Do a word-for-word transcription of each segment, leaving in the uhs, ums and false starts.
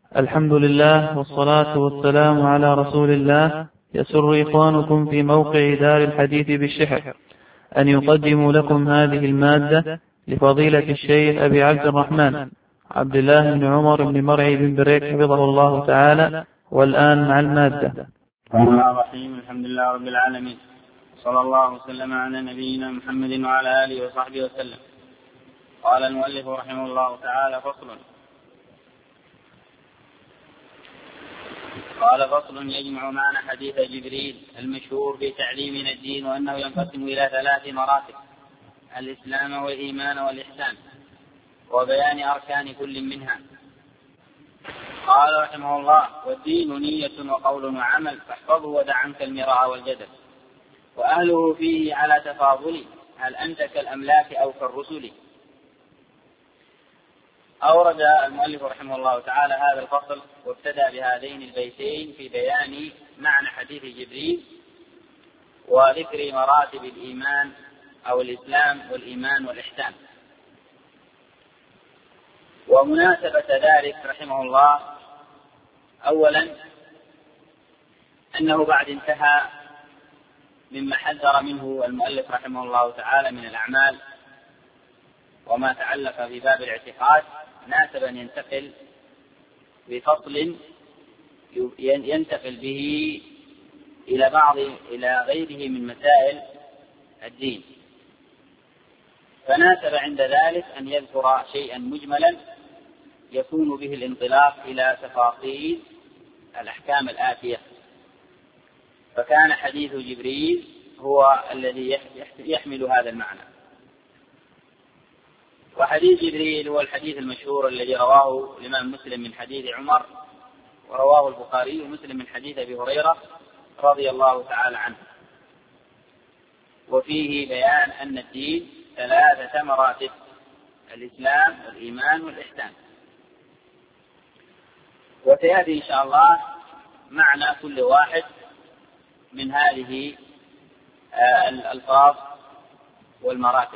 الحمد لله والصلاة والسلام على رسول الله. يسر إخوانكم في موقع دار الحديث بالشحر أن يقدموا لكم هذه المادة لفضيلة الشيخ أبي عبد الرحمن عبد الله بن عمر بن مرعي بن بريك حفظه الله تعالى. والآن مع المادة. بسم الله الرحيم. الحمد لله رب العالمين، صلى الله وسلم على نبينا محمد وعلى آله وصحبه وسلم. قال المؤلف رحمه الله تعالى: فصل. قال: فصل يجمع معنى حديث جبريل المشهور في تعليمنا الدين، وأنه ينقسم إلى ثلاث مراتب: الإسلام والإيمان والإحسان، وبيان أركان كل منها. قال رحمه الله: والدين نية وقول وعمل، فاحفظه ودع عنك المراء والجدل، وأهله فيه على تفاضل، هل أنت كالأملاك أو كالرسل. أورد المؤلف رحمه الله تعالى هذا الفصل وابتدأ بهذين البيتين في بيان معنى حديث جبريل وذكر مراتب الإيمان أو الإسلام والإيمان والإحسان. ومناسبة ذلك رحمه الله أولا أنه بعد انتهى مما حذر منه المؤلف رحمه الله تعالى من الأعمال وما تعلق في باب الاعتقاد، ناسب أن ينتقل بفصل ينتقل به إلى بعض إلى غيره من مسائل الدين، فناسب عند ذلك أن يذكر شيئا مجملا يكون به الانطلاق إلى تفاصيل الأحكام الآتية. فكان حديث جبريل هو الذي يحمل هذا المعنى. وحديث جبريل هو الحديث المشهور الذي رواه الإمام مسلم من حديث عمر، ورواه البخاري ومسلم من حديث أبي هريرة رضي الله تعالى عنه، وفيه بيان أن الدين ثلاثة مراتب: الإسلام والإيمان والإحسان. وسيأتي إن شاء الله معنى كل واحد من هذه الألفاظ والمراتب.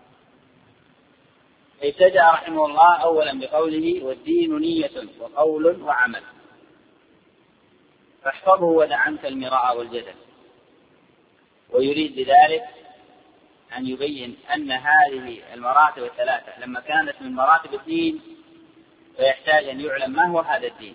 ابتدأ رحمه الله أولا بقوله: والدين نية وقول وعمل، فاحفظه ودع عنك المراء والجدل. ويريد بذلك أن يبين أن هذه المراتب الثلاثة لما كانت من مراتب الدين فيحتاج أن يعلم ما هو هذا الدين.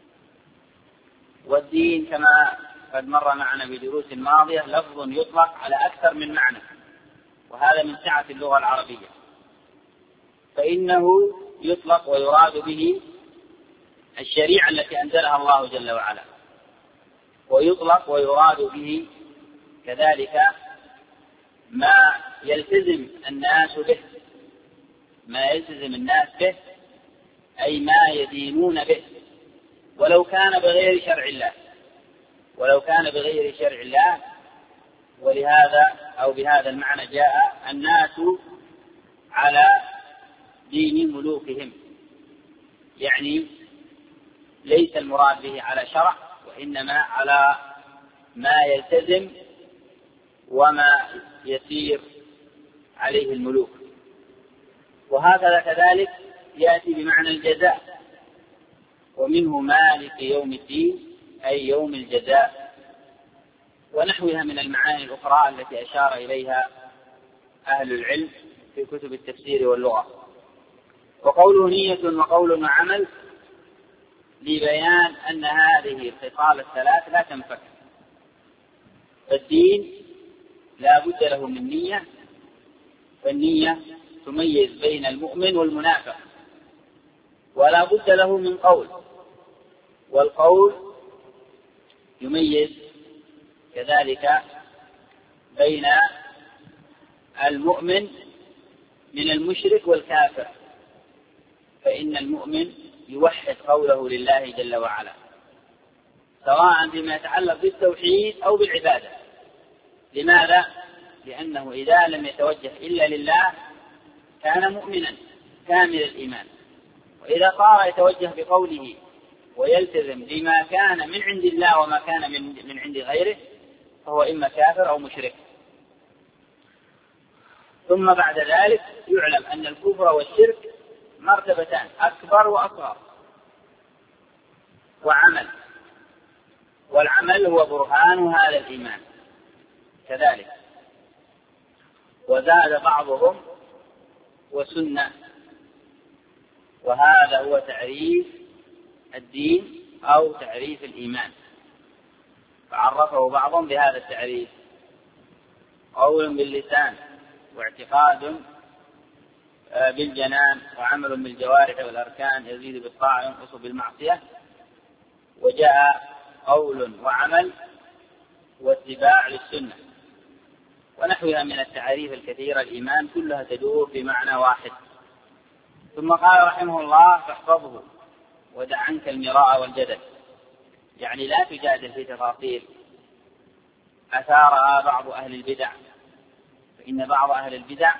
والدين كما قد مر معنا بدروس ماضية لفظ يطلق على أكثر من معنى، وهذا من سعة اللغة العربية، فإنه يطلق ويراد به الشريعة التي أنزلها الله جل وعلا، ويطلق ويراد به كذلك ما يلتزم الناس به، ما يلتزم الناس به أي ما يدينون به، ولو كان بغير شرع الله ولو كان بغير شرع الله ولهذا أو بهذا المعنى جاء الناس على دين ملوكهم، يعني ليس المراد به على شرع، وإنما على ما يلتزم وما يسير عليه الملوك. وهكذا كذلك يأتي بمعنى الجزاء، ومنه مالك يوم الدين أي يوم الجزاء، ونحوها من المعاني الأخرى التي أشار إليها أهل العلم في كتب التفسير واللغة. وقوله نية وقول وعمل لبيان أن هذه الخصال الثلاث لا تنفك. فالدين لا بد له من نية، فالنية تميز بين المؤمن والمنافق، ولا بد له من قول، والقول يميز كذلك بين المؤمن من المشرك والكافر، فإن المؤمن يوحد قوله لله جل وعلا سواء فيما يتعلق بالتوحيد أو بالعبادة. لماذا؟ لأنه إذا لم يتوجه إلا لله كان مؤمنا كامل الإيمان، وإذا صار يتوجه بقوله ويلتزم بما كان من عند الله وما كان من, من عند غيره فهو إما كافر أو مشرك. ثم بعد ذلك يعلم أن الكفر والشرك مرتبتان، أكبر وأصغر. وعمل، والعمل هو برهان هذا الإيمان كذلك. وزاد بعضهم وسنة، وهذا هو تعريف الدين أو تعريف الإيمان، فعرفه بعضهم بهذا التعريف: قول باللسان واعتقاد بالجنان وعمل بالجوارح والأركان يزيد بالطاعة وينقص بالمعصية. وجاء قول وعمل واتباع للسنة ونحوها من التعريف الكثيرة. الإيمان كلها تدور بمعنى واحد. ثم قال رحمه الله: فاحفظه ودع عنك المراء والجدل، يعني لا تجادل في تفاصيل أثارها بعض أهل البدع، فإن بعض أهل البدع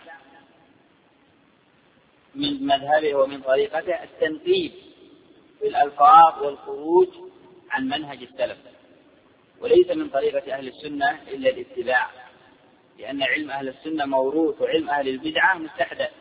من مذهبه ومن طريقته التنقيب في الألفاظ والخروج عن منهج السلف، وليس من طريقة أهل السنة إلا الاتباع، لأن علم أهل السنة موروث وعلم أهل البدعة مستحدث.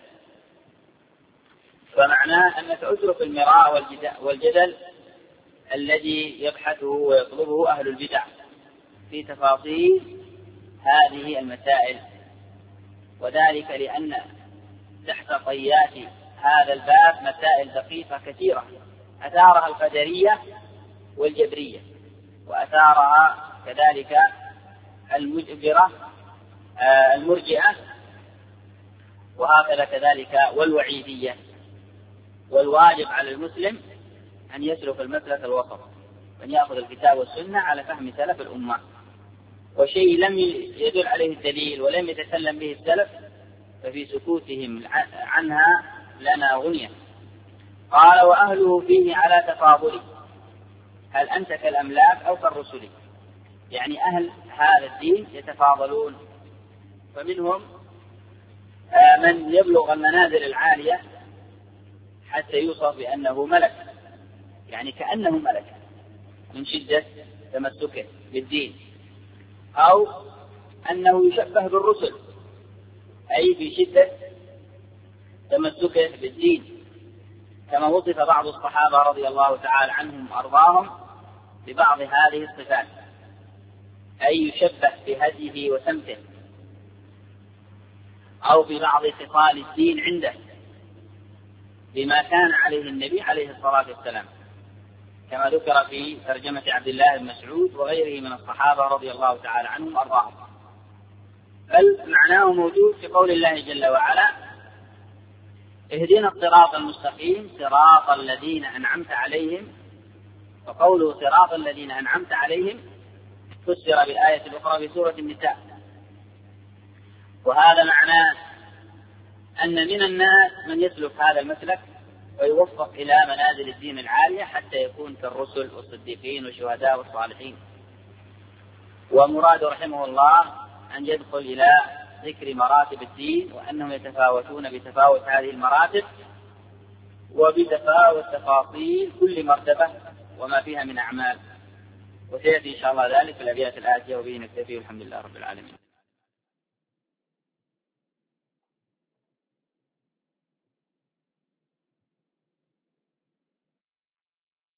فمعناه أنك اترك المراء والجدل الذي يبحثه ويطلبه أهل البدع في تفاصيل هذه المسائل، وذلك لأن تحت طيات هذا الباب مسائل دقيقة كثيرة أثارها القدرية والجبرية، وأثارها كذلك المجبرة المرجئة، وهكذا كذلك والوعيدية. والواجب على المسلم أن يسلك المسلك الوسط، أن يأخذ الكتاب والسنة على فهم سلف الأمة، وشيء لم يدل عليه الدليل ولم يتكلم به السلف ففي سكوتهم عنها لنا غنية. قال: وأهله فيه على تفاضله، هل أنت كالأملاك أو كالرسل؟ يعني أهل هذا الدين يتفاضلون، فمنهم من يبلغ المنازل العالية حتى يوصف بأنه ملك، يعني كأنه ملك من شدة تمسكه بالدين، أو أنه يشبه بالرسل أي في شدة تمسكه بالدين، كما وصف بعض الصحابة رضي الله تعالى عنهم وأرضاهم ببعض هذه الصفات، أي يشبه بهديه وسمته أو ببعض خصال الدين عنده بما كان عليه النبي عليه الصلاة والسلام، كما ذكر في ترجمة عبد الله بن مسعود وغيره من الصحابة رضي الله تعالى عنهم وأرضاهم. بل معناه موجود في قول الله جل وعلا: اهدنا الصراط المستقيم صراط الذين أنعمت عليهم. وقوله صراط الذين أنعمت عليهم فسر بالآية الأخرى في سورة النساء. وهذا معناه أن من الناس من يسلك هذا المسلك ويوفق إلى منازل الدين العالية حتى يكون كالرسل والصديقين والشهداء والصالحين. ومراد رحمه الله أن يدخل إلى ذكر مراتب الدين، وأنهم يتفاوتون بتفاوت هذه المراتب وبتفاوت تفاصيل كل مرتبة وما فيها من أعمال، وسيأتي إن شاء الله ذلك في الأبيات الآتية، وبه نكتفي والحمد لله رب العالمين.